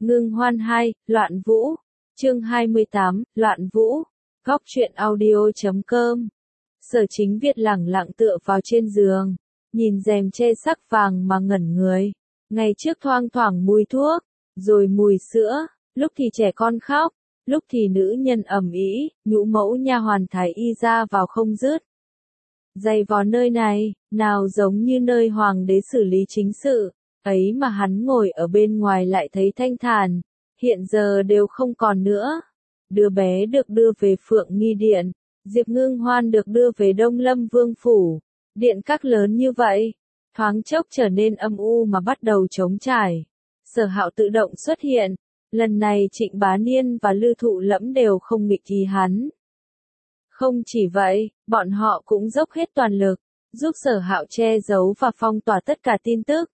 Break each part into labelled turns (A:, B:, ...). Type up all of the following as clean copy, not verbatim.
A: Ngưng Hoan 2, Loạn Vũ. Chương 28, Loạn Vũ. Góc truyện audio.com. Sở Chính Việt lẳng lặng tựa vào trên giường, nhìn rèm che sắc vàng mà ngẩn người. Ngày trước thoang thoảng mùi thuốc, rồi mùi sữa, lúc thì trẻ con khóc, lúc thì nữ nhân ầm ĩ, nhũ mẫu nha hoàn thái y ra vào không dứt. Giày vò nơi này, nào giống như nơi hoàng đế xử lý chính sự, ấy mà hắn ngồi ở bên ngoài lại thấy thanh thản, hiện giờ đều không còn nữa. Đứa bé được đưa về Phượng Nghi Điện, Diệp Ngưng Hoan được đưa về Đông Lâm Vương Phủ. Điện các lớn như vậy, thoáng chốc trở nên âm u mà bắt đầu trống trải. Sở Hạo tự động xuất hiện, lần này Trịnh Bá Niên và Lư Thụ Lẫm đều không nghịch ý hắn. Không chỉ vậy, bọn họ cũng dốc hết toàn lực, giúp Sở Hạo che giấu và phong tỏa tất cả tin tức.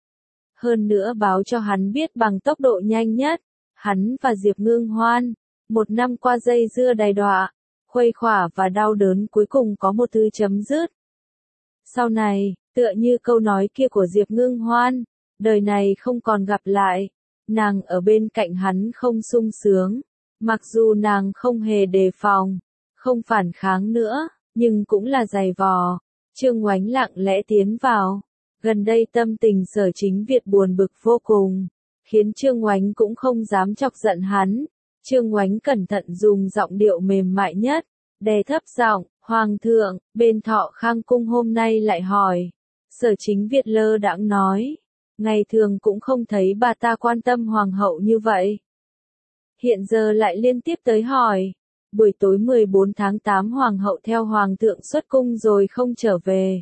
A: Hơn nữa báo cho hắn biết bằng tốc độ nhanh nhất, hắn và Diệp Ngưng Hoan, một năm qua dây dưa đầy đọa, khuây khỏa và đau đớn cuối cùng có một thứ chấm dứt. Sau này, tựa như câu nói kia của Diệp Ngưng Hoan, đời này không còn gặp lại, nàng ở bên cạnh hắn không sung sướng, mặc dù nàng không hề đề phòng, không phản kháng nữa, nhưng cũng là giày vò. Trương Oánh lặng lẽ tiến vào. Gần đây tâm tình Sở Chính Việt buồn bực vô cùng, khiến Trương Oánh cũng không dám chọc giận hắn. Trương Oánh cẩn thận dùng giọng điệu mềm mại nhất, đè thấp giọng, "Hoàng thượng, bên Thọ Khang cung hôm nay lại hỏi." Sở Chính Việt lơ đãng nói, ngày thường cũng không thấy bà ta quan tâm hoàng hậu như vậy. Hiện giờ lại liên tiếp tới hỏi. Buổi tối 14 tháng 8 hoàng hậu theo hoàng thượng xuất cung rồi không trở về.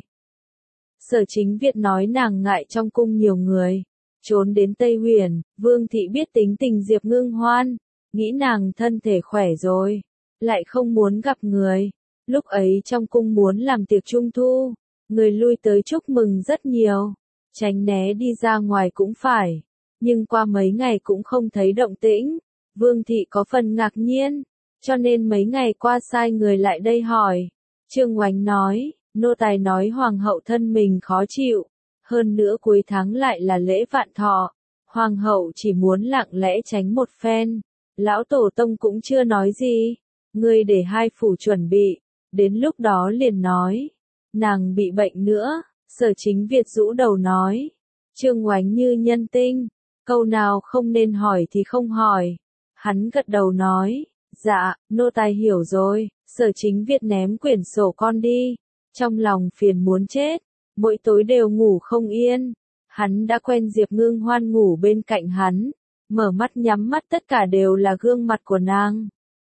A: Sở Chính Việt nói nàng ngại trong cung nhiều người, trốn đến Tây Huyền. Vương thị biết tính tình Diệp Ngưng Hoan, nghĩ nàng thân thể khỏe rồi, lại không muốn gặp người. Lúc ấy trong cung muốn làm tiệc trung thu, người lui tới chúc mừng rất nhiều, tránh né đi ra ngoài cũng phải, nhưng qua mấy ngày cũng không thấy động tĩnh. Vương thị có phần ngạc nhiên, cho nên mấy ngày qua sai người lại đây hỏi. Trương Oánh nói, nô tài nói hoàng hậu thân mình khó chịu, hơn nữa cuối tháng lại là lễ vạn thọ, hoàng hậu chỉ muốn lặng lẽ tránh một phen. Lão tổ tông cũng chưa nói gì, ngươi để hai phủ chuẩn bị, đến lúc đó liền nói. Nàng bị bệnh nữa. Sở Chính Việt rũ đầu nói. Trương Oánh như nhân tinh, câu nào không nên hỏi thì không hỏi. Hắn gật đầu nói, dạ, nô tài hiểu rồi. Sở Chính Việt ném quyển sổ con đi, trong lòng phiền muốn chết, mỗi tối đều ngủ không yên. Hắn đã quen Diệp Ngưng Hoan ngủ bên cạnh hắn, mở mắt nhắm mắt tất cả đều là gương mặt của nàng.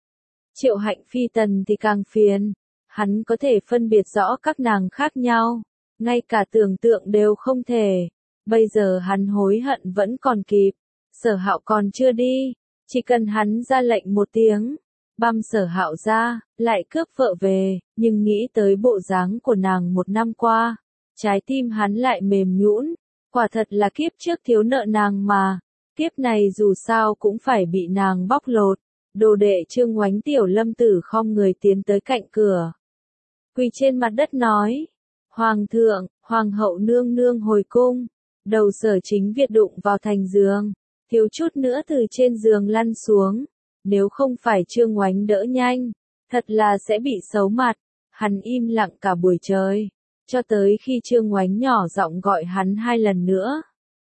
A: Triệu Hạnh Phi Tần thì càng phiền, hắn có thể phân biệt rõ các nàng khác nhau, ngay cả tưởng tượng đều không thể. Bây giờ hắn hối hận vẫn còn kịp. Sở Hạo còn chưa đi, chỉ cần hắn ra lệnh một tiếng, băm Sở Hạo ra, lại cướp vợ về. Nhưng nghĩ tới bộ dáng của nàng một năm qua, trái tim hắn lại mềm nhũn. Quả thật là kiếp trước thiếu nợ nàng mà, kiếp này dù sao cũng phải bị nàng bóc lột. Đồ đệ Trương Oánh Tiểu Lâm Tử khom người tiến tới cạnh cửa, quỳ trên mặt đất nói, Hoàng thượng, hoàng hậu nương nương hồi cung. Đầu Sở Chính Việt đụng vào thành giường, thiếu chút nữa từ trên giường lăn xuống. Nếu không phải Trương Oánh đỡ nhanh, thật là sẽ bị xấu mặt. Hắn im lặng cả buổi trời, cho tới khi Trương Oánh nhỏ giọng gọi hắn 2 lần nữa.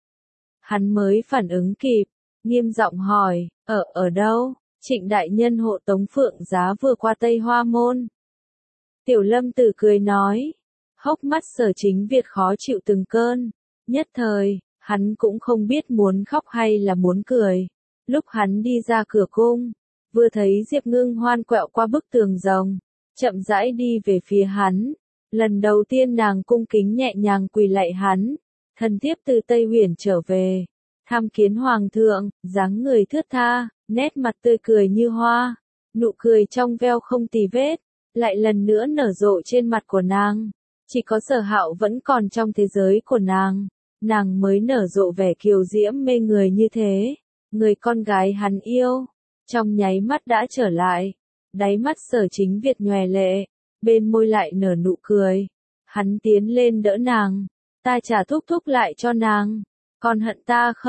A: Hắn mới phản ứng kịp, nghiêm giọng hỏi, ở đâu? Trịnh đại nhân hộ tống Phượng Giá vừa qua Tây Hoa Môn. Tiểu Lâm Tử cười nói, hốc mắt Sở Chính Việt khó chịu từng cơn. Nhất thời, hắn cũng không biết muốn khóc hay là muốn cười. Lúc hắn đi ra cửa cung, vừa thấy Diệp Ngưng Hoan quẹo qua bức tường rồng, chậm rãi đi về phía hắn. Lần đầu tiên nàng cung kính nhẹ nhàng quỳ lạy hắn. Thần thiếp từ Tây Huyền trở về, tham kiến hoàng thượng. Dáng người thướt tha, nét mặt tươi cười như hoa, nụ cười trong veo không tì vết, lại lần nữa nở rộ trên mặt của nàng. Chỉ có Sở Hạo vẫn còn trong thế giới của nàng mới nở rộ vẻ kiều diễm mê người như thế. Người con gái hắn yêu, trong nháy mắt đã trở lại. Đáy mắt Sở Chính Việt nhòe lệ, bên môi lại nở nụ cười. Hắn tiến lên đỡ nàng, ta trả thúc thúc lại cho nàng. Còn hận ta không?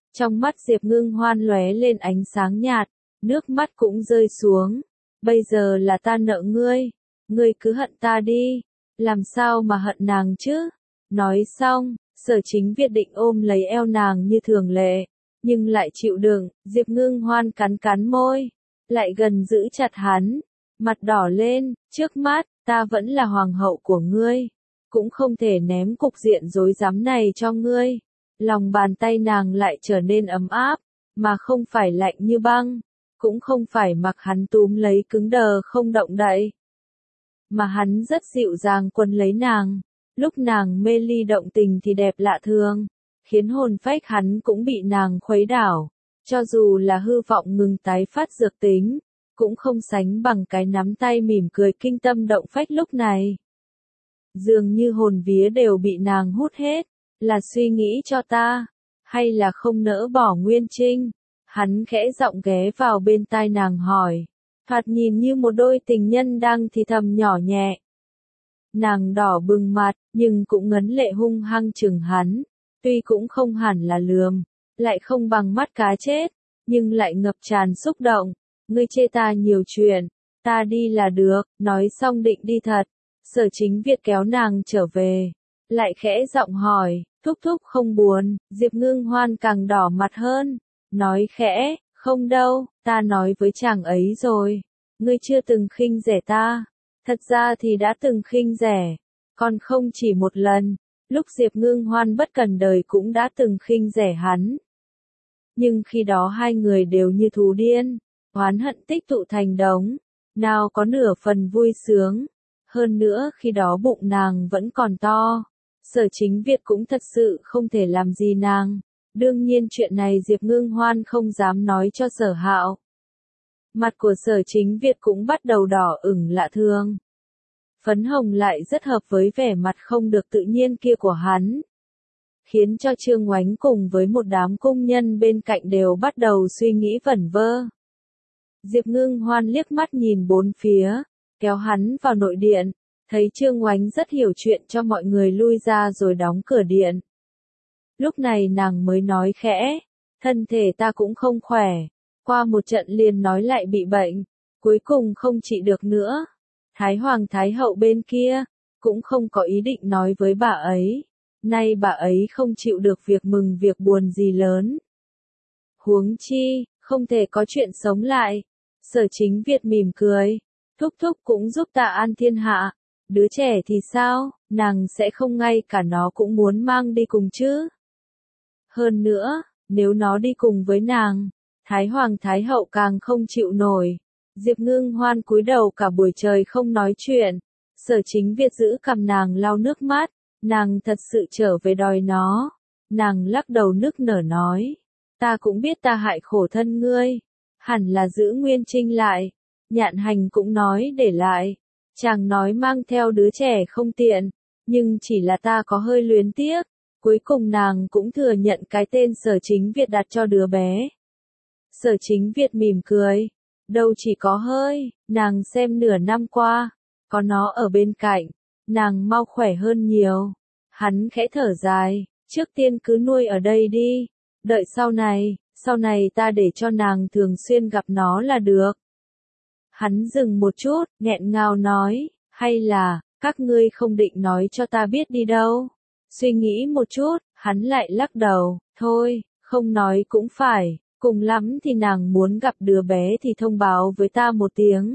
A: Trong mắt Diệp Ngưng Hoan lóe lên ánh sáng nhạt, nước mắt cũng rơi xuống. Bây giờ là ta nợ ngươi, ngươi cứ hận ta đi, làm sao mà hận nàng chứ? Nói xong, Sở Chính Việt định ôm lấy eo nàng như thường lệ, nhưng lại chịu đựng. Diệp Ngưng Hoan cắn cắn môi, lại gần giữ chặt hắn, mặt đỏ lên, trước mắt, ta vẫn là hoàng hậu của ngươi, cũng không thể ném cục diện rối rắm này cho ngươi. Lòng bàn tay nàng lại trở nên ấm áp, mà không phải lạnh như băng, cũng không phải mặc hắn túm lấy cứng đờ không động đậy, mà hắn rất dịu dàng quấn lấy nàng. Lúc nàng mê ly động tình thì đẹp lạ thường, khiến hồn phách hắn cũng bị nàng khuấy đảo. Cho dù là hư vọng ngừng tái phát dược tính, cũng không sánh bằng cái nắm tay mỉm cười kinh tâm động phách lúc này. Dường như hồn vía đều bị nàng hút hết, là suy nghĩ cho ta, hay là không nỡ bỏ Nguyên Trinh? Hắn khẽ giọng ghé vào bên tai nàng hỏi, thoạt nhìn như một đôi tình nhân đang thì thầm nhỏ nhẹ. Nàng đỏ bừng mặt, nhưng cũng ngấn lệ hung hăng chừng hắn, tuy cũng không hẳn là lườm, lại không bằng mắt cá chết, nhưng lại ngập tràn xúc động. Ngươi chê ta nhiều chuyện, ta đi là được. Nói xong định đi thật, Sở Chính Việt kéo nàng trở về, lại khẽ giọng hỏi, thúc thúc không buồn? Diệp Ngưng Hoan càng đỏ mặt hơn, nói khẽ, không đâu, ta nói với chàng ấy rồi, ngươi chưa từng khinh rẻ ta. Thật ra thì đã từng khinh rẻ, còn không chỉ một lần. Lúc Diệp Ngưng Hoan bất cần đời cũng đã từng khinh rẻ hắn. Nhưng khi đó hai người đều như thú điên, oán hận tích tụ thành đống, nào có nửa phần vui sướng. Hơn nữa khi đó bụng nàng vẫn còn to, Sở Chính Việt cũng thật sự không thể làm gì nàng. Đương nhiên chuyện này Diệp Ngưng Hoan không dám nói cho Sở Hạo. Mặt của Sở Chính Việt cũng bắt đầu đỏ ửng lạ thường. Phấn hồng lại rất hợp với vẻ mặt không được tự nhiên kia của hắn, khiến cho Trương Oánh cùng với một đám cung nhân bên cạnh đều bắt đầu suy nghĩ vẩn vơ. Diệp Ngưng Hoan liếc mắt nhìn bốn phía, kéo hắn vào nội điện, thấy Trương Oánh rất hiểu chuyện cho mọi người lui ra rồi đóng cửa điện. Lúc này nàng mới nói khẽ, thân thể ta cũng không khỏe, qua một trận liền nói lại bị bệnh, cuối cùng không trị được nữa. Thái Hoàng Thái Hậu bên kia, cũng không có ý định nói với bà ấy, nay bà ấy không chịu được việc mừng việc buồn gì lớn. Huống chi, không thể có chuyện sống lại. Sở Chính Việt mỉm cười, thúc thúc cũng giúp ta an thiên hạ, đứa trẻ thì sao, nàng sẽ không ngay cả nó cũng muốn mang đi cùng chứ. Hơn nữa, nếu nó đi cùng với nàng, Thái Hoàng Thái Hậu càng không chịu nổi. Diệp Ngưng Hoan cúi đầu cả buổi trời không nói chuyện. Sở Chính Việt giữ cằm nàng lau nước mắt, nàng thật sự trở về đòi nó. Nàng lắc đầu nức nở nói, ta cũng biết ta hại khổ thân ngươi, hẳn là giữ Nguyên Trinh lại. Nhạn Hành cũng nói để lại, chàng nói mang theo đứa trẻ không tiện, nhưng chỉ là ta có hơi luyến tiếc. Cuối cùng nàng cũng thừa nhận cái tên Sở Chính Việt đặt cho đứa bé. Sở Chính Việt mỉm cười, đâu chỉ có hơi, nàng xem nửa năm qua, có nó ở bên cạnh, nàng mau khỏe hơn nhiều. Hắn khẽ thở dài, trước tiên cứ nuôi ở đây đi, đợi sau này ta để cho nàng thường xuyên gặp nó là được. Hắn dừng một chút, nghẹn ngào nói, hay là, các ngươi không định nói cho ta biết đi đâu. Suy nghĩ một chút, hắn lại lắc đầu, thôi, không nói cũng phải, cùng lắm thì nàng muốn gặp đứa bé thì thông báo với ta một tiếng.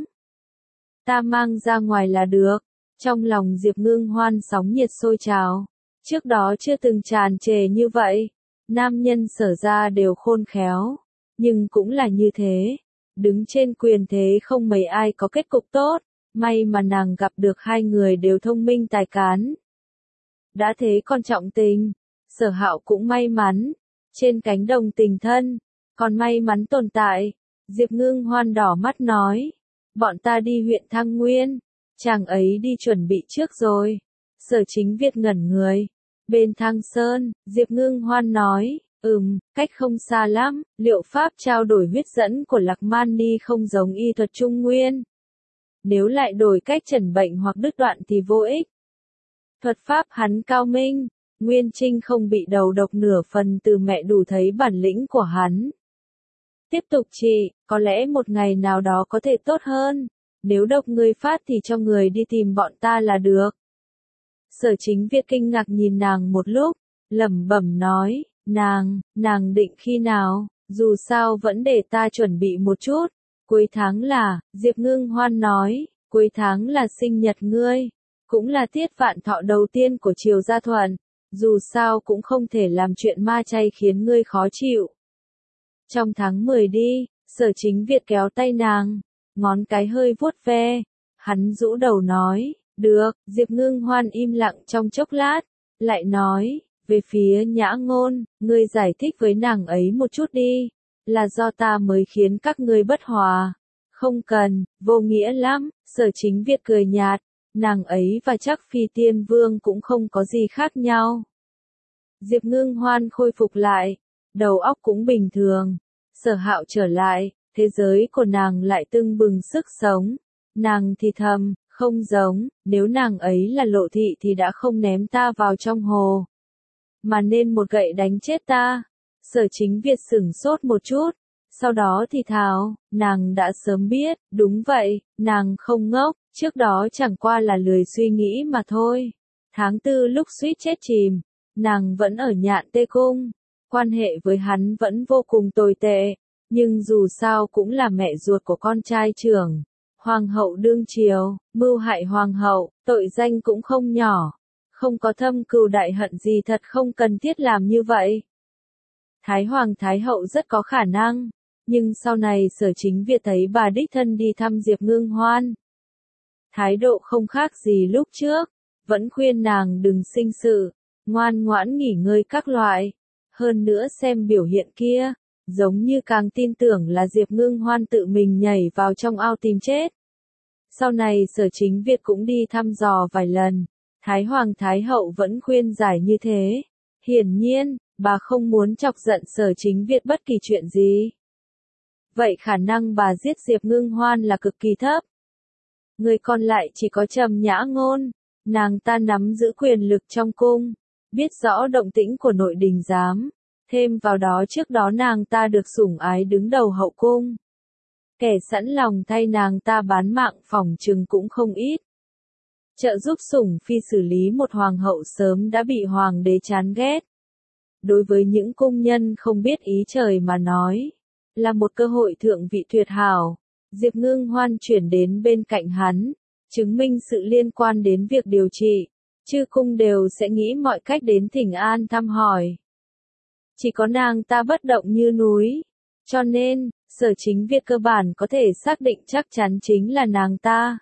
A: Ta mang ra ngoài là được. Trong lòng Diệp Ngưng Hoan sóng nhiệt sôi trào, trước đó chưa từng tràn trề như vậy. Nam nhân Sở ra đều khôn khéo, nhưng cũng là như thế, đứng trên quyền thế không mấy ai có kết cục tốt, may mà nàng gặp được hai người đều thông minh tài cán. Đã thế còn trọng tình, Sở Hạo cũng may mắn, trên cánh đồng tình thân, còn may mắn tồn tại. Diệp Ngưng Hoan đỏ mắt nói, bọn ta đi huyện Thăng Nguyên, chàng ấy đi chuẩn bị trước rồi. Sở Chính Việt ngẩn người, bên Thăng Sơn, Diệp Ngưng Hoan nói, cách không xa lắm, liệu pháp trao đổi huyết dẫn của Lạc Man Ni không giống y thuật Trung Nguyên. Nếu lại đổi cách chẩn bệnh hoặc đứt đoạn thì vô ích. Thuật pháp hắn cao minh, Nguyên Trinh không bị đầu độc nửa phần từ mẹ đủ thấy bản lĩnh của hắn. Tiếp tục chị, có lẽ một ngày nào đó có thể tốt hơn. Nếu độc người phát thì cho người đi tìm bọn ta là được. Sở Chính Việt kinh ngạc nhìn nàng một lúc, lẩm bẩm nói, nàng định khi nào, dù sao vẫn để ta chuẩn bị một chút. Cuối tháng là, Diệp Ngưng Hoan nói, cuối tháng là sinh nhật ngươi, cũng là tiết vạn thọ đầu tiên của Triều Gia Thuận, dù sao cũng không thể làm chuyện ma chay khiến ngươi khó chịu. Trong tháng 10 đi, Sở Chính Việt kéo tay nàng, ngón cái hơi vuốt ve, hắn rũ đầu nói, được, Diệp Ngưng Hoan im lặng trong chốc lát, lại nói, về phía Nhã Ngôn, ngươi giải thích với nàng ấy một chút đi, là do ta mới khiến các ngươi bất hòa. Không cần, vô nghĩa lắm, Sở Chính Việt cười nhạt, nàng ấy và chắc Phi Tiên Vương cũng không có gì khác nhau. Diệp Ngưng Hoan khôi phục lại, đầu óc cũng bình thường, Sở Hạo trở lại, thế giới của nàng lại tưng bừng sức sống. Nàng thì thầm, không giống, nếu nàng ấy là lộ thị thì đã không ném ta vào trong hồ, mà nên một gậy đánh chết ta. Sở Chính Việt sửng sốt một chút, sau đó thì thào, nàng đã sớm biết, đúng vậy, nàng không ngốc, trước đó chẳng qua là lười suy nghĩ mà thôi. Tháng 4 lúc suýt chết chìm, nàng vẫn ở Nhạn Tê Cung, quan hệ với hắn vẫn vô cùng tồi tệ, nhưng dù sao cũng là mẹ ruột của con trai trưởng. Hoàng hậu đương triều, mưu hại hoàng hậu, tội danh cũng không nhỏ, không có thâm cừu đại hận gì thật không cần thiết làm như vậy. Thái Hoàng Thái Hậu rất có khả năng, nhưng sau này Sở Chính Việt thấy bà đích thân đi thăm Diệp Ngưng Hoan. Thái độ không khác gì lúc trước, vẫn khuyên nàng đừng sinh sự, ngoan ngoãn nghỉ ngơi các loại. Hơn nữa xem biểu hiện kia, giống như càng tin tưởng là Diệp Ngưng Hoan tự mình nhảy vào trong ao tìm chết. Sau này Sở Chính Việt cũng đi thăm dò vài lần, Thái Hoàng Thái Hậu vẫn khuyên giải như thế. Hiển nhiên, bà không muốn chọc giận Sở Chính Việt bất kỳ chuyện gì. Vậy khả năng bà giết Diệp Ngưng Hoan là cực kỳ thấp. Người còn lại chỉ có Trầm Nhã Ngôn, nàng ta nắm giữ quyền lực trong cung, biết rõ động tĩnh của nội đình giám, thêm vào đó trước đó nàng ta được sủng ái đứng đầu hậu cung. Kẻ sẵn lòng thay nàng ta bán mạng phỏng chừng cũng không ít. Trợ giúp sủng phi xử lý một hoàng hậu sớm đã bị hoàng đế chán ghét. Đối với những cung nhân không biết ý trời mà nói, là một cơ hội thượng vị tuyệt hảo. Diệp Ngưng Hoan chuyển đến bên cạnh hắn, chứng minh sự liên quan đến việc điều trị, chư cung đều sẽ nghĩ mọi cách đến thỉnh an thăm hỏi. Chỉ có nàng ta bất động như núi, cho nên, Sở Chính Việt cơ bản có thể xác định chắc chắn chính là nàng ta.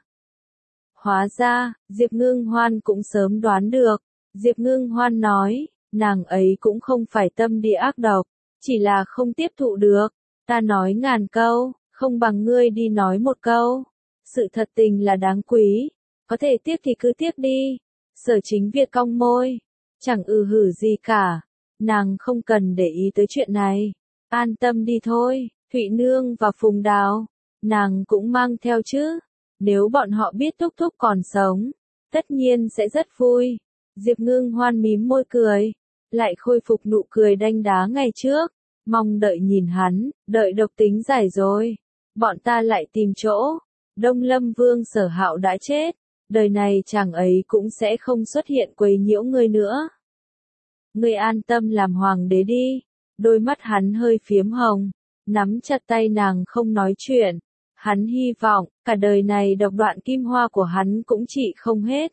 A: Hóa ra, Diệp Ngưng Hoan cũng sớm đoán được. Diệp Ngưng Hoan nói, nàng ấy cũng không phải tâm địa ác độc, chỉ là không tiếp thụ được. Ta nói ngàn câu, không bằng ngươi đi nói một câu. Sự thật tình là đáng quý, có thể tiếc thì cứ tiếc đi. Sở Chính Việt cong môi, chẳng hử gì cả, nàng không cần để ý tới chuyện này. An tâm đi thôi, Thụy Nương và Phùng Đào, nàng cũng mang theo chứ. Nếu bọn họ biết Thúc Thúc còn sống, tất nhiên sẽ rất vui. Diệp Ngưng Hoan mím môi cười, lại khôi phục nụ cười đanh đá ngày trước, mong đợi nhìn hắn, đợi độc tính giải rồi. Bọn ta lại tìm chỗ, Đông Lâm Vương Sở Hạo đã chết, đời này chàng ấy cũng sẽ không xuất hiện quấy nhiễu ngươi nữa. Ngươi an tâm làm hoàng đế đi. Đôi mắt hắn hơi phiếm hồng, nắm chặt tay nàng không nói chuyện. Hắn hy vọng, cả đời này độc đoạn kim hoa của hắn cũng trị không hết.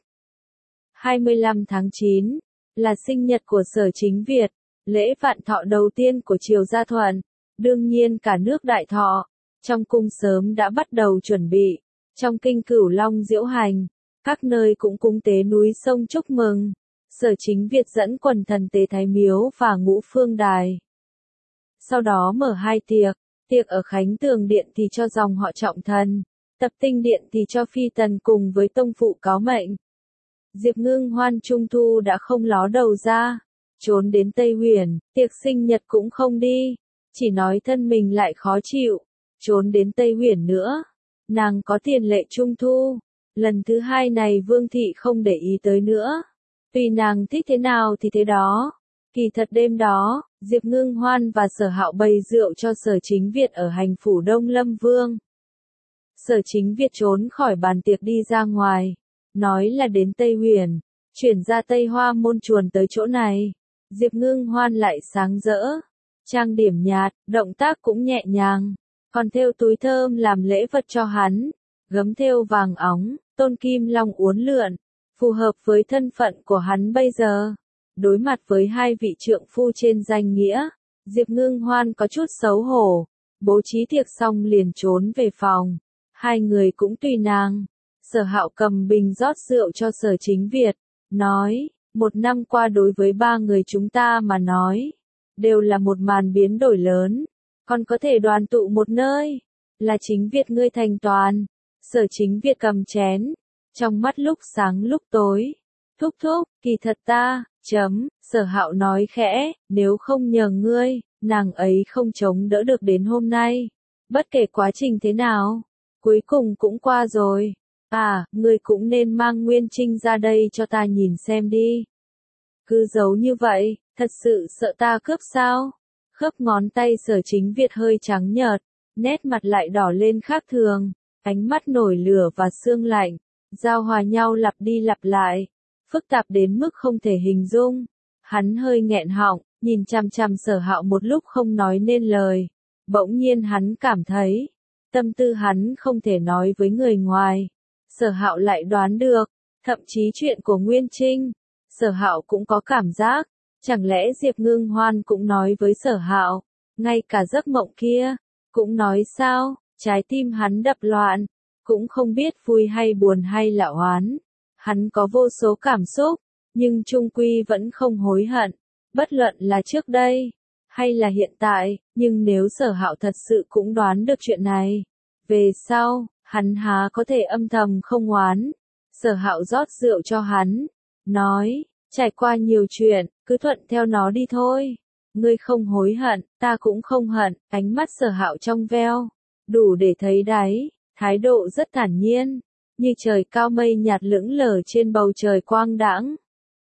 A: 25 tháng 9, là sinh nhật của Sở Chính Việt, lễ vạn thọ đầu tiên của Triều Gia Thuận, đương nhiên cả nước đại thọ. Trong cung sớm đã bắt đầu chuẩn bị, trong kinh Cửu Long diễu hành, các nơi cũng cúng tế núi sông chúc mừng. Sở Chính Việt dẫn quần thần tế Thái Miếu và Ngũ Phương Đài. Sau đó mở hai tiệc, tiệc ở Khánh Tường Điện thì cho dòng họ Trọng Thần, Tập Tinh Điện thì cho phi tần cùng với tông phụ cáo mệnh. Diệp Ngưng Hoan trung thu đã không ló đầu ra, trốn đến Tây Huyền, tiệc sinh nhật cũng không đi, chỉ nói thân mình lại khó chịu, trốn đến Tây Huyền nữa. Nàng có tiền lệ trung thu, lần thứ hai này Vương Thị không để ý tới nữa. Tùy nàng thích thế nào thì thế đó. Kỳ thật đêm đó, Diệp Ngưng Hoan và Sở Hạo bày rượu cho Sở Chính Việt ở hành phủ Đông Lâm Vương. Sở Chính Việt trốn khỏi bàn tiệc đi ra ngoài, nói là đến Tây Huyền, chuyển ra Tây Hoa Môn chuồn tới chỗ này. Diệp Ngưng Hoan lại sáng rỡ, trang điểm nhạt, động tác cũng nhẹ nhàng, còn thêu túi thơm làm lễ vật cho hắn, gấm thêu vàng óng, tôn kim long uốn lượn, phù hợp với thân phận của hắn bây giờ. Đối mặt với hai vị trượng phu trên danh nghĩa, Diệp Ngưng Hoan có chút xấu hổ, bố trí tiệc xong liền trốn về phòng. Hai người cũng tùy nàng. Sở Hạo cầm bình rót rượu cho Sở Chính Việt, nói, 1 năm qua đối với ba người chúng ta mà nói, đều là một màn biến đổi lớn, còn có thể đoàn tụ một nơi, là Chính Việt ngươi thành toàn. Sở Chính Việt cầm chén, trong mắt lúc sáng lúc tối, thúc thúc, kỳ thật ta, Sở Hạo nói khẽ, nếu không nhờ ngươi, nàng ấy không chống đỡ được đến hôm nay. Bất kể quá trình thế nào, cuối cùng cũng qua rồi. À, ngươi cũng nên mang Nguyên Trinh ra đây cho ta nhìn xem đi. Cứ giấu như vậy, thật sự sợ ta cướp sao? Khớp ngón tay Sở Chính Việt hơi trắng nhợt, nét mặt lại đỏ lên khác thường, ánh mắt nổi lửa và sương lạnh, giao hòa nhau lặp đi lặp lại, phức tạp đến mức không thể hình dung. Hắn hơi nghẹn họng, nhìn chằm chằm Sở Hạo một lúc không nói nên lời. Bỗng nhiên hắn cảm thấy, tâm tư hắn không thể nói với người ngoài. Sở Hạo lại đoán được, thậm chí chuyện của Nguyên Trinh, Sở Hạo cũng có cảm giác, chẳng lẽ Diệp Ngưng Hoan cũng nói với Sở Hạo, ngay cả giấc mộng kia, cũng nói sao? Trái tim hắn đập loạn, cũng không biết vui hay buồn hay là oán. Hắn có vô số cảm xúc, nhưng chung quy vẫn không hối hận, bất luận là trước đây, hay là hiện tại, nhưng nếu Sở Hạo thật sự cũng đoán được chuyện này, về sau, hắn há có thể âm thầm không oán. Sở Hạo rót rượu cho hắn, nói, trải qua nhiều chuyện, cứ thuận theo nó đi thôi. Ngươi không hối hận, ta cũng không hận. Ánh mắt Sở Hạo trong veo, đủ để thấy đáy, thái độ rất thản nhiên, như trời cao mây nhạt lững lờ trên bầu trời quang đãng.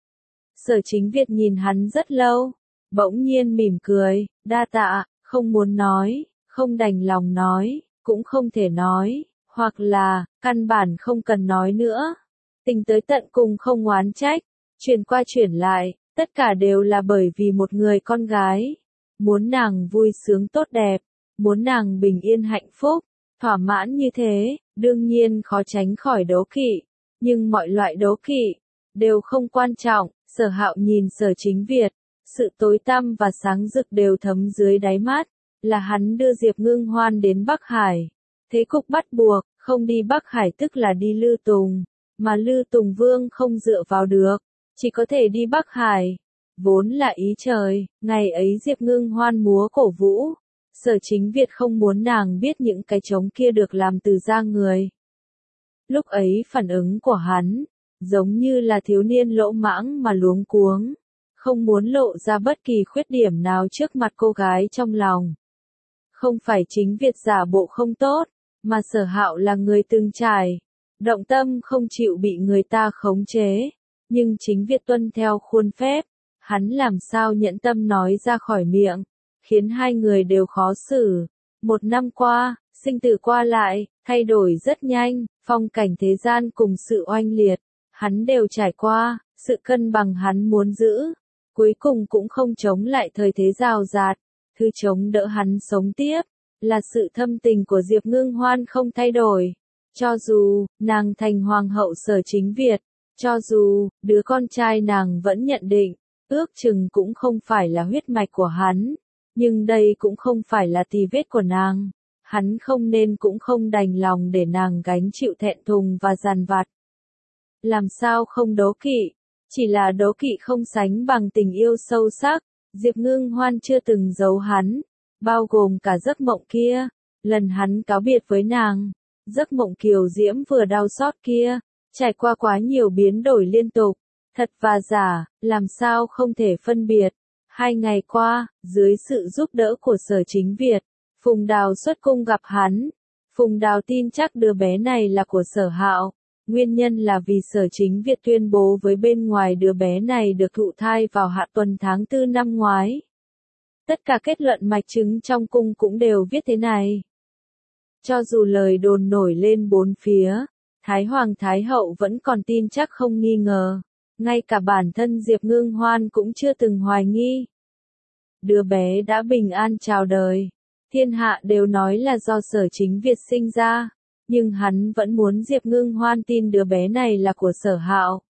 A: Sở Chính Việt nhìn hắn rất lâu, bỗng nhiên mỉm cười, đa tạ, không muốn nói, không đành lòng nói, cũng không thể nói, hoặc là, căn bản không cần nói nữa. Tình tới tận cùng không oán trách, chuyển qua chuyển lại, tất cả đều là bởi vì một người con gái. Muốn nàng vui sướng tốt đẹp, muốn nàng bình yên hạnh phúc, thỏa mãn như thế, đương nhiên khó tránh khỏi đố kỵ. Nhưng mọi loại đố kỵ, đều không quan trọng. Sở Hạo nhìn Sở Chính Việt, sự tối tăm và sáng rực đều thấm dưới đáy mắt, là hắn đưa Diệp Ngưng Hoan đến Bắc Hải. Thế cục bắt buộc, không đi Bắc Hải tức là đi Lư Tùng, mà Lư Tùng Vương không dựa vào được, chỉ có thể đi Bắc Hải. Vốn là ý trời, ngày ấy Diệp Ngưng Hoan múa cổ vũ, Sở Chính Việt không muốn nàng biết những cái trống kia được làm từ da người. Lúc ấy phản ứng của hắn, giống như là thiếu niên lỗ mãng mà luống cuống, không muốn lộ ra bất kỳ khuyết điểm nào trước mặt cô gái trong lòng. Không phải Chính Việt giả bộ không tốt, mà Sở Hạo là người từng trải, động tâm không chịu bị người ta khống chế, nhưng Chính Việt tuân theo khuôn phép, hắn làm sao nhẫn tâm nói ra khỏi miệng, khiến hai người đều khó xử. 1 năm qua, sinh tử qua lại, thay đổi rất nhanh, phong cảnh thế gian cùng sự oanh liệt, hắn đều trải qua, sự cân bằng hắn muốn giữ, cuối cùng cũng không chống lại thời thế rào rạt, thứ chống đỡ hắn sống tiếp, là sự thâm tình của Diệp Ngưng Hoan không thay đổi. Cho dù, nàng thành hoàng hậu Sở Chính Việt, cho dù, đứa con trai nàng vẫn nhận định, ước chừng cũng không phải là huyết mạch của hắn, nhưng đây cũng không phải là tì vết của nàng. Hắn không nên cũng không đành lòng để nàng gánh chịu thẹn thùng và dằn vặt. Làm sao không đố kỵ, chỉ là đố kỵ không sánh bằng tình yêu sâu sắc. Diệp Ngưng Hoan chưa từng giấu hắn, bao gồm cả giấc mộng kia, lần hắn cáo biệt với nàng, giấc mộng kiều diễm vừa đau xót kia, trải qua quá nhiều biến đổi liên tục, thật và giả, làm sao không thể phân biệt. 2 ngày qua, dưới sự giúp đỡ của Sở Chính Việt, Phùng Đào xuất cung gặp hắn. Phùng Đào tin chắc đứa bé này là của Sở Hạo, Nguyên nhân là vì Sở Chính Việt tuyên bố với bên ngoài đứa bé này được thụ thai vào hạ tuần tháng 4 năm ngoái. Tất cả kết luận mạch chứng trong cung cũng đều viết thế này. Cho dù lời đồn nổi lên bốn phía, Thái Hoàng Thái Hậu vẫn còn tin chắc không nghi ngờ. Ngay cả bản thân Diệp Ngưng Hoan cũng chưa từng hoài nghi. Đứa bé đã bình an chào đời. Thiên hạ đều nói là do Sở Chính Việt sinh ra. Nhưng hắn vẫn muốn Diệp Ngưng Hoan tin đứa bé này là của Sở Hạo.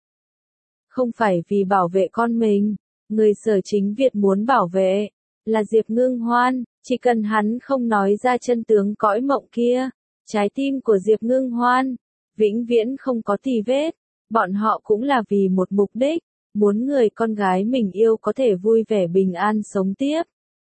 A: Không phải vì bảo vệ con mình, người Sở Chính Việt muốn bảo vệ là Diệp Ngưng Hoan, chỉ cần hắn không nói ra chân tướng cõi mộng kia, trái tim của Diệp Ngưng Hoan vĩnh viễn không có tì vết. Bọn họ cũng là vì một mục đích, muốn người con gái mình yêu có thể vui vẻ bình an sống tiếp.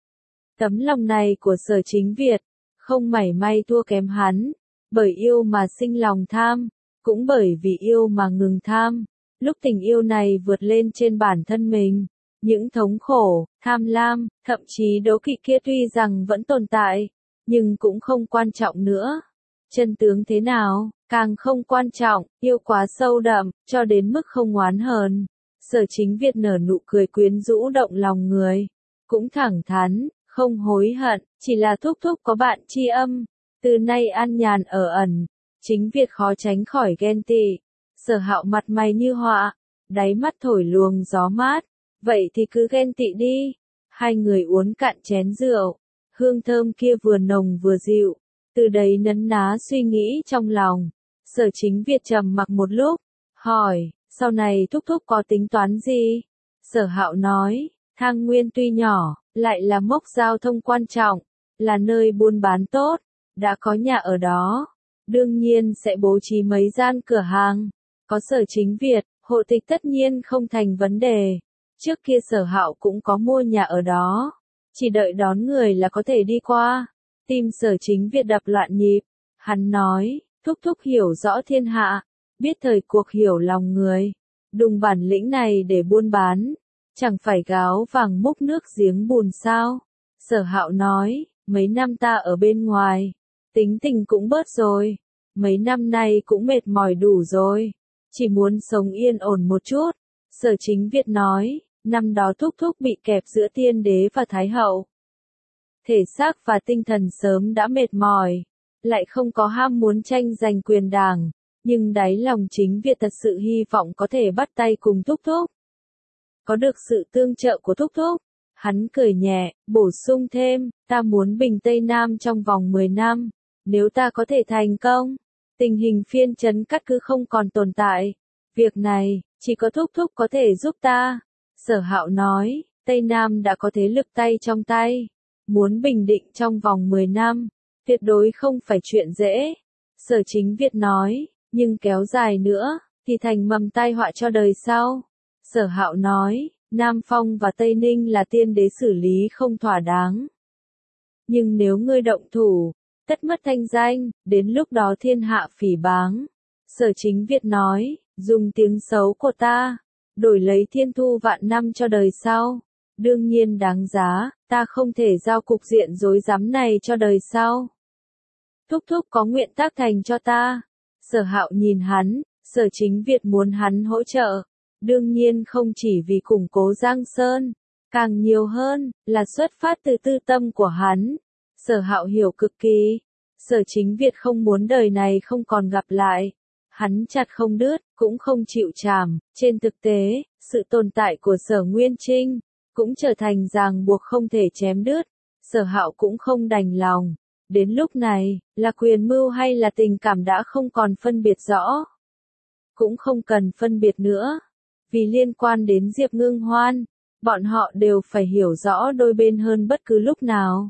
A: Tấm lòng này của Sở Chính Việt không mảy may thua kém hắn. Bởi yêu mà sinh lòng tham, cũng bởi vì yêu mà ngừng tham. Lúc tình yêu này vượt lên trên bản thân mình, những thống khổ, tham lam, thậm chí đố kỵ kia tuy rằng vẫn tồn tại, nhưng cũng không quan trọng nữa. Chân tướng thế nào, càng không quan trọng, yêu quá sâu đậm, cho đến mức không oán hờn. Sở Chính Việt nở nụ cười quyến rũ động lòng người, cũng thẳng thắn, không hối hận, chỉ là thúc thúc có bạn tri âm. Từ nay an nhàn ở ẩn, Chính Việt khó tránh khỏi ghen tị. Sở Hạo mặt mày như họa, đáy mắt thổi luồng gió mát. Vậy thì cứ ghen tị đi. Hai người uống cạn chén rượu, hương thơm kia vừa nồng vừa dịu. Từ đấy nấn ná suy nghĩ trong lòng. Sở Chính Việt trầm mặc một lúc, hỏi, sau này thúc thúc có tính toán gì? Sở Hạo nói, Thang Nguyên tuy nhỏ, lại là mốc giao thông quan trọng, là nơi buôn bán tốt. Đã có nhà ở đó, đương nhiên sẽ bố trí mấy gian cửa hàng. Có Sở Chính Việt, hộ tịch tất nhiên không thành vấn đề. Trước kia Sở Hạo cũng có mua nhà ở đó, chỉ đợi đón người là có thể đi qua. Tim Sở Chính Việt đập loạn nhịp, hắn nói, thúc thúc hiểu rõ thiên hạ, biết thời cuộc hiểu lòng người, đùng bản lĩnh này để buôn bán, chẳng phải gáo vàng múc nước giếng bùn sao? Sở Hạo nói, mấy năm ta ở bên ngoài, tính tình cũng bớt rồi, mấy năm nay cũng mệt mỏi đủ rồi, chỉ muốn sống yên ổn một chút. Sở Chính Việt nói, năm đó thúc thúc bị kẹp giữa tiên đế và thái hậu. Thể xác và tinh thần sớm đã mệt mỏi, lại không có ham muốn tranh giành quyền đàng, nhưng đáy lòng Chính Việt thật sự hy vọng có thể bắt tay cùng thúc thúc. Có được sự tương trợ của thúc thúc. Hắn cười nhẹ, bổ sung thêm, ta muốn bình Tây Nam trong vòng 10 năm, nếu ta có thể thành công, tình hình phiên trấn cắt cứ không còn tồn tại. Việc này, chỉ có thúc thúc có thể giúp ta. Sở Hạo nói, Tây Nam đã có thế lực tay trong tay, muốn bình định trong vòng 10 năm, tuyệt đối không phải chuyện dễ. Sở Chính Việt nói, nhưng kéo dài nữa, thì thành mầm tai họa cho đời sau. Sở Hạo nói, Nam Phong và Tây Ninh là tiên đế xử lý không thỏa đáng. Nhưng nếu ngươi động thủ, tất mất thanh danh, đến lúc đó thiên hạ phỉ báng. Sở Chính Việt nói, dùng tiếng xấu của ta, đổi lấy thiên thu vạn năm cho đời sau. Đương nhiên đáng giá, ta không thể giao cục diện rối rắm này cho đời sau. Thúc thúc có nguyện tác thành cho ta. Sở Hạo nhìn hắn, Sở Chính Việt muốn hắn hỗ trợ. Đương nhiên không chỉ vì củng cố Giang Sơn, càng nhiều hơn là xuất phát từ tư tâm của hắn. Sở Hạo hiểu cực kỳ, Sở Chính Việt không muốn đời này không còn gặp lại. Hắn chặt không đứt, cũng không chịu chàm. Trên thực tế, sự tồn tại của Sở Nguyên Trinh cũng trở thành ràng buộc không thể chém đứt. Sở Hạo cũng không đành lòng. Đến lúc này, là quyền mưu hay là tình cảm đã không còn phân biệt rõ. Cũng không cần phân biệt nữa. Vì liên quan đến Diệp Ngưng Hoan, bọn họ đều phải hiểu rõ đôi bên hơn bất cứ lúc nào.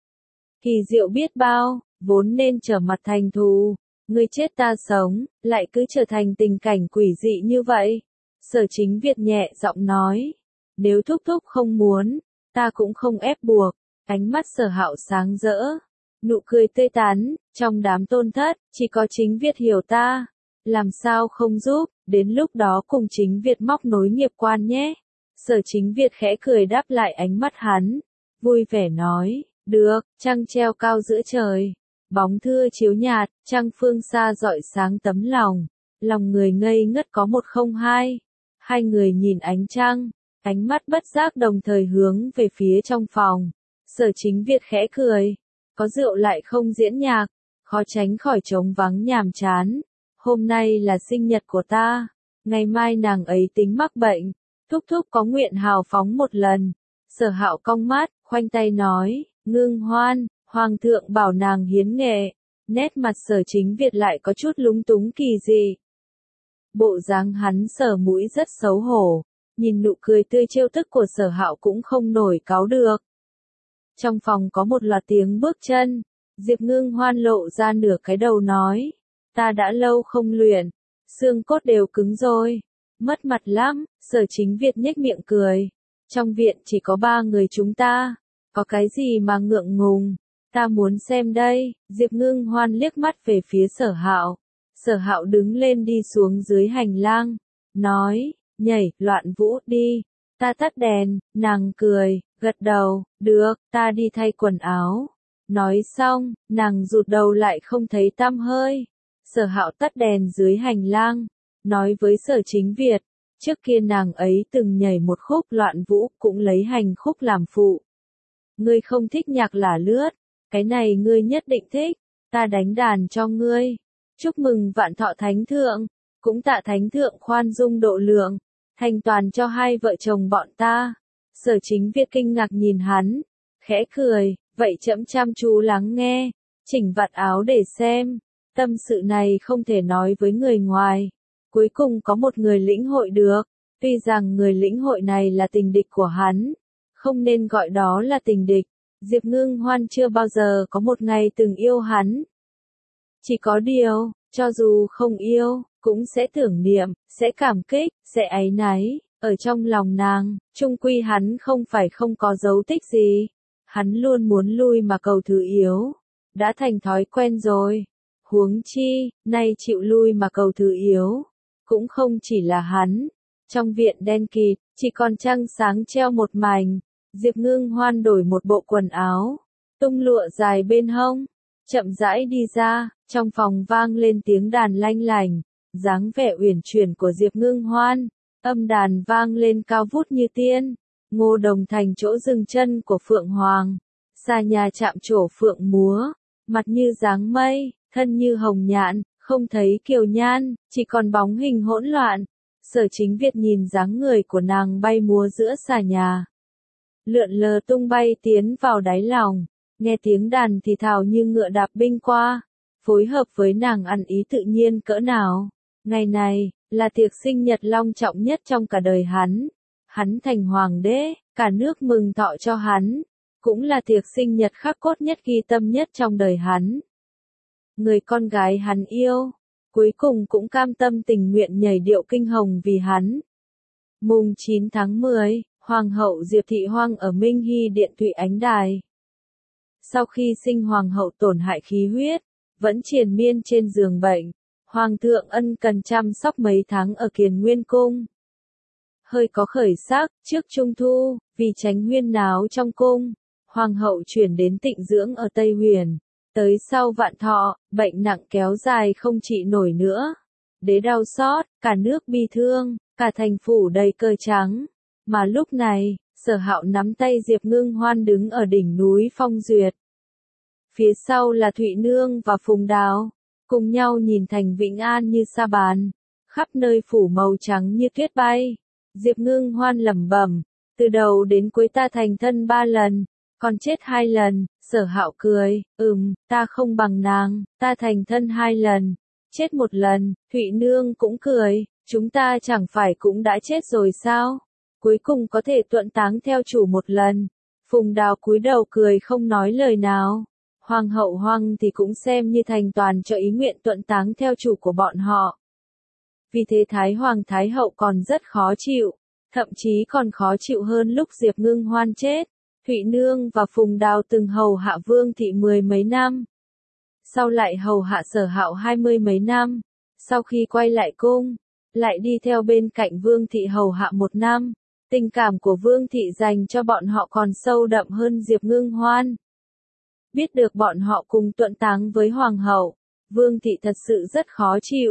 A: Kỳ diệu biết bao, vốn nên trở mặt thành thù, ngươi chết ta sống, lại cứ trở thành tình cảnh quỷ dị như vậy. Sở Chính Việt nhẹ giọng nói, nếu thúc thúc không muốn, ta cũng không ép buộc. Ánh mắt Sở Hạo sáng rỡ, nụ cười tươi tắn, trong đám tôn thất, chỉ có Chính Việt hiểu ta. Làm sao không giúp, đến lúc đó cùng Chính Việt móc nối nghiệp quan nhé. Sở Chính Việt khẽ cười đáp lại ánh mắt hắn, vui vẻ nói, được. Trăng treo cao giữa trời, bóng thưa chiếu nhạt, trăng phương xa rọi sáng tấm lòng. lòng người ngây ngất có 102. Hai người nhìn ánh trăng, ánh mắt bất giác đồng thời hướng về phía trong phòng. Sở Chính Việt khẽ cười, có rượu lại không diễn nhạc, khó tránh khỏi trống vắng nhàm chán. Hôm nay là sinh nhật của ta, ngày mai nàng ấy tính mắc bệnh, thúc thúc có nguyện hào phóng một lần. Sở Hạo cong mắt, khoanh tay nói, Ngưng Hoan, hoàng thượng bảo nàng hiến nghệ. Nét mặt Sở Chính Việt lại có chút lúng túng kỳ dị. Bộ dáng hắn sờ mũi rất xấu hổ, nhìn nụ cười tươi trêu tức của Sở Hạo cũng không nổi cáu được. Trong phòng có một loạt tiếng bước chân, Diệp Ngưng Hoan lộ ra nửa cái đầu nói, ta đã lâu không luyện, xương cốt đều cứng rồi, mất mặt lắm. Sở Chính Việt nhếch miệng cười, trong viện chỉ có 3 người chúng ta, có cái gì mà ngượng ngùng, ta muốn xem đây. Diệp Ngưng Hoan liếc mắt về phía Sở Hạo. Sở Hạo đứng lên đi xuống dưới hành lang, nói, nhảy, loạn vũ đi, ta tắt đèn. Nàng cười, gật đầu, được, ta đi thay quần áo. Nói xong, nàng rụt đầu lại không thấy tăm hơi. Sở Hạo tắt đèn dưới hành lang, nói với Sở Chính Việt, trước kia nàng ấy từng nhảy một khúc loạn vũ, cũng lấy hành khúc làm phụ. Ngươi không thích nhạc lả lướt, cái này ngươi nhất định thích, ta đánh đàn cho ngươi. Chúc mừng vạn thọ thánh thượng, cũng tạ thánh thượng khoan dung độ lượng, thành toàn cho hai vợ chồng bọn ta. Sở Chính Việt kinh ngạc nhìn hắn, khẽ cười, vậy trẫm chăm chú lắng nghe, chỉnh vạt áo để xem. Tâm sự này không thể nói với người ngoài. Cuối cùng có một người lĩnh hội được, tuy rằng người lĩnh hội này là tình địch của hắn, không nên gọi đó là tình địch. Diệp Ngưng Hoan chưa bao giờ có một ngày từng yêu hắn. Chỉ có điều, cho dù không yêu, cũng sẽ tưởng niệm, sẽ cảm kích, sẽ áy náy. Ở trong lòng nàng, chung quy hắn không phải không có dấu tích gì. Hắn luôn muốn lui mà cầu thứ yếu. Đã thành thói quen rồi. Huống chi, nay chịu lui mà cầu thứ yếu. Cũng không chỉ là hắn. Trong viện đen kịt, chỉ còn trăng sáng treo một mảnh. Diệp Ngưng Hoan đổi một bộ quần áo, tung lụa dài bên hông, chậm rãi đi ra, trong phòng vang lên tiếng đàn lanh lành, dáng vẻ uyển chuyển của Diệp Ngưng Hoan, âm đàn vang lên cao vút như tiên. Ngô Đồng thành chỗ dừng chân của Phượng Hoàng, xa nhà chạm trổ phượng múa, mặt như dáng mây, thân như hồng nhạn, không thấy kiều nhan, chỉ còn bóng hình hỗn loạn. Sở Chính Việt nhìn dáng người của nàng bay múa giữa xà nhà, lượn lờ tung bay tiến vào đáy lòng, nghe tiếng đàn thì thào như ngựa đạp binh qua, phối hợp với nàng ăn ý tự nhiên cỡ nào. Ngày này, là tiệc sinh nhật long trọng nhất trong cả đời hắn. Hắn thành hoàng đế, cả nước mừng thọ cho hắn, cũng là tiệc sinh nhật khắc cốt nhất ghi tâm nhất trong đời hắn. Người con gái hắn yêu, cuối cùng cũng cam tâm tình nguyện nhảy điệu kinh hồng vì hắn. Mùng 9 tháng 10, Hoàng hậu Diệp Thị Hoang ở Minh Hy Điện Thụy Ánh Đài. Sau khi sinh hoàng hậu tổn hại khí huyết, vẫn triền miên trên giường bệnh, Hoàng thượng ân cần chăm sóc mấy tháng ở Kiền Nguyên Cung. Hơi có khởi sắc, trước Trung Thu, vì tránh huyên náo trong cung, Hoàng hậu chuyển đến tịnh dưỡng ở Tây Huyền. Tới sau Vạn Thọ, bệnh nặng kéo dài không trị nổi nữa. Đế đau xót, cả nước bi thương, cả thành phủ đầy cờ trắng. Mà lúc này, Sở Hạo nắm tay Diệp Ngưng Hoan đứng ở đỉnh núi Phong Duyệt. Phía sau là Thụy Nương và Phùng Đào, cùng nhau nhìn thành Vĩnh An như sa bàn, khắp nơi phủ màu trắng như tuyết bay. Diệp Ngưng Hoan lẩm bẩm, từ đầu đến cuối ta thành thân 3 lần, còn chết 2 lần. Sở Hạo cười, ta không bằng nàng, ta thành thân 2 lần, chết 1 lần. Thụy Nương cũng cười, chúng ta chẳng phải cũng đã chết rồi sao? Cuối cùng có thể tuẫn táng theo chủ 1 lần. Phùng Đào cúi đầu cười không nói lời nào. Hoàng hậu Hoang thì cũng xem như thành toàn cho ý nguyện tuẫn táng theo chủ của bọn họ. Vì thế Thái Hoàng Thái hậu còn rất khó chịu, thậm chí còn khó chịu hơn lúc Diệp Ngưng Hoan chết. Thụy Nương và Phùng Đào từng hầu hạ Vương thị 10 mấy năm, sau lại hầu hạ Sở Hạo 20 mấy năm, sau khi quay lại cung, lại đi theo bên cạnh Vương thị hầu hạ 1 năm. Tình cảm của Vương thị dành cho bọn họ còn sâu đậm hơn Diệp Ngưng Hoan. Biết được bọn họ cùng tuẫn táng với Hoàng hậu, Vương thị thật sự rất khó chịu.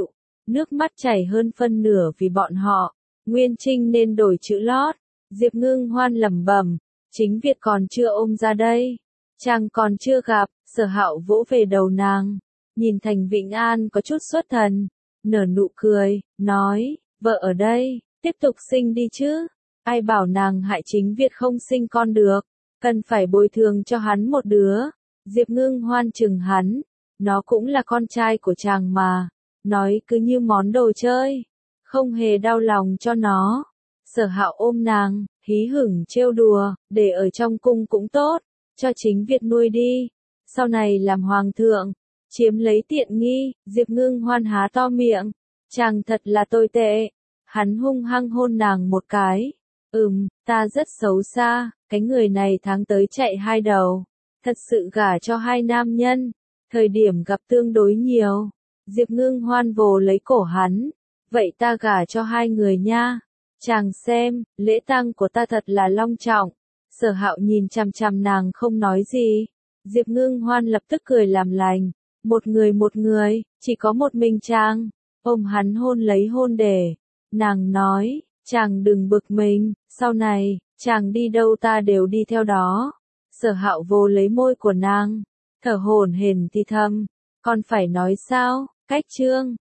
A: nước mắt chảy hơn phân nửa vì bọn họ. Nguyên Trinh nên đổi chữ lót. Diệp Ngưng Hoan lẩm bẩm, Chính Việt còn chưa ôm ra đây. Chàng còn chưa gặp. Sở Hạo vỗ về đầu nàng. Nhìn Thành Vĩnh An có chút xuất thần. Nở nụ cười, nói, vợ ở đây, tiếp tục sinh đi chứ. Ai bảo nàng hại Chính Việt không sinh con được. Cần phải bồi thường cho hắn một đứa. Diệp Ngưng Hoan chừng hắn. Nó cũng là con trai của chàng mà. Nói cứ như món đồ chơi. Không hề đau lòng cho nó. Sở Hạo ôm nàng, hí hửng trêu đùa, để ở trong cung cũng tốt. Cho Chính Việt nuôi đi. Sau này làm hoàng thượng. Chiếm lấy tiện nghi. Diệp Ngưng Hoan há to miệng. Chàng thật là tồi tệ. Hắn hung hăng hôn nàng một cái. Ta rất xấu xa. Cái người này tháng tới chạy hai đầu. Thật sự gả cho hai nam nhân. Thời điểm gặp tương đối nhiều. Diệp Ngưng Hoan vồ lấy cổ hắn. Vậy ta gả cho hai người nha. Chàng xem, lễ tang của ta thật là long trọng. Sở Hạo nhìn chằm chằm nàng không nói gì. Diệp Ngưng Hoan lập tức cười làm lành. Một người, chỉ có một mình chàng. Ôm hắn hôn lấy hôn để. Nàng nói, chàng đừng bực mình, sau này, chàng đi đâu ta đều đi theo đó. Sở Hạo vồ lấy môi của nàng. Thở hổn hển thì thầm. Còn phải nói sao, cách chương.